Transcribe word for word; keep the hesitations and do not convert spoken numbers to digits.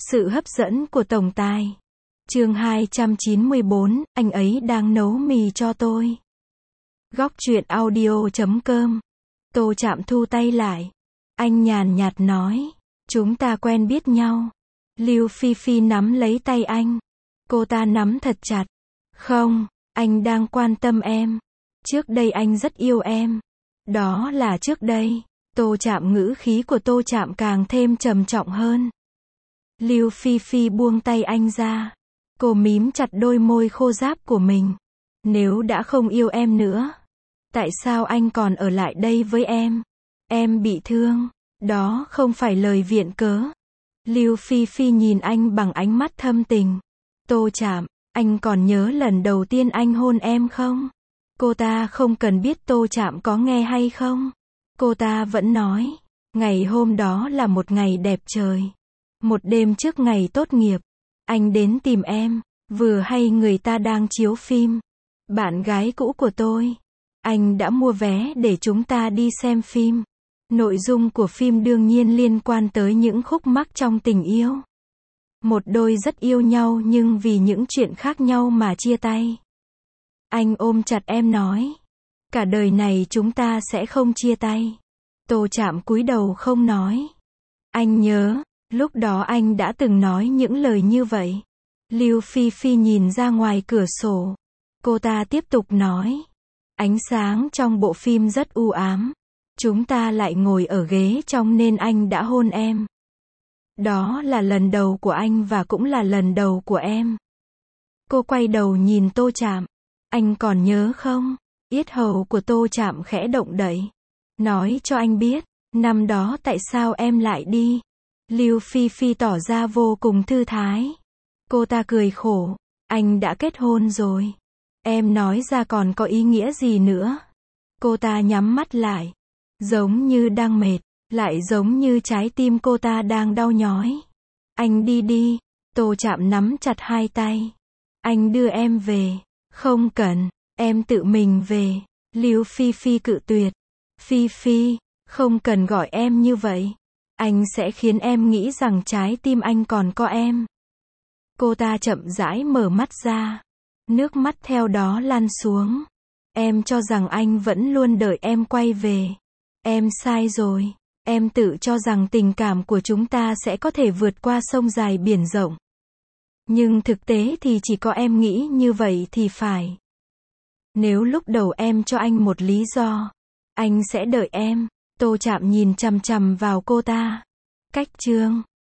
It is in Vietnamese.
Sự hấp dẫn của tổng tài. Chương hai trăm chín mươi bốn, anh ấy đang nấu mì cho tôi. Góc truyện audio chấm com. Tô Trạm thu tay lại. Anh nhàn nhạt nói, chúng ta quen biết nhau. Lưu Phi Phi nắm lấy tay anh. Cô ta nắm thật chặt. Không, anh đang quan tâm em. Trước đây anh rất yêu em. Đó là trước đây. Tô Trạm ngữ khí của Tô Trạm càng thêm trầm trọng hơn. Lưu Phi Phi buông tay anh ra. Cô mím chặt đôi môi khô ráp của mình. Nếu đã không yêu em nữa, tại sao anh còn ở lại đây với em? Em bị thương. Đó không phải lời viện cớ. Lưu Phi Phi nhìn anh bằng ánh mắt thâm tình. Tô Trạm, anh còn nhớ lần đầu tiên anh hôn em không? Cô ta không cần biết Tô Trạm có nghe hay không. Cô ta vẫn nói, ngày hôm đó là một ngày đẹp trời. Một đêm trước ngày tốt nghiệp, anh đến tìm em, vừa hay người ta đang chiếu phim. Bạn gái cũ của tôi. Anh đã mua vé để chúng ta đi xem phim. Nội dung của phim đương nhiên liên quan tới những khúc mắc trong tình yêu. Một đôi rất yêu nhau nhưng vì những chuyện khác nhau mà chia tay. Anh ôm chặt em nói, cả đời này chúng ta sẽ không chia tay. Tô Trạm cúi đầu không nói. Anh nhớ, lúc đó anh đã từng nói những lời như vậy. Lưu Phi Phi nhìn ra ngoài cửa sổ. Cô ta tiếp tục nói, ánh sáng trong bộ phim rất u ám. Chúng ta lại ngồi ở ghế trong nên anh đã hôn em. Đó là lần đầu của anh và cũng là lần đầu của em. Cô quay đầu nhìn Tô Trạm. Anh còn nhớ không? Yết hầu của Tô Trạm khẽ động đậy. Nói cho anh biết, năm đó tại sao em lại đi? Lưu Phi Phi tỏ ra vô cùng thư thái. Cô ta cười khổ. Anh đã kết hôn rồi. Em nói ra còn có ý nghĩa gì nữa? Cô ta nhắm mắt lại. Giống như đang mệt, lại giống như trái tim cô ta đang đau nhói. Anh đi đi. Tô Trạm nắm chặt hai tay. Anh đưa em về. Không cần, em tự mình về. Lưu Phi Phi cự tuyệt. Phi Phi, không cần gọi em như vậy. Anh sẽ khiến em nghĩ rằng trái tim anh còn có em. Cô ta chậm rãi mở mắt ra. Nước mắt theo đó lan xuống. Em cho rằng anh vẫn luôn đợi em quay về. Em sai rồi. Em tự cho rằng tình cảm của chúng ta sẽ có thể vượt qua sông dài biển rộng. Nhưng thực tế thì chỉ có em nghĩ như vậy thì phải. Nếu lúc đầu em cho anh một lý do, anh sẽ đợi em. Tô Trạm nhìn chằm chằm vào cô ta. Cách chương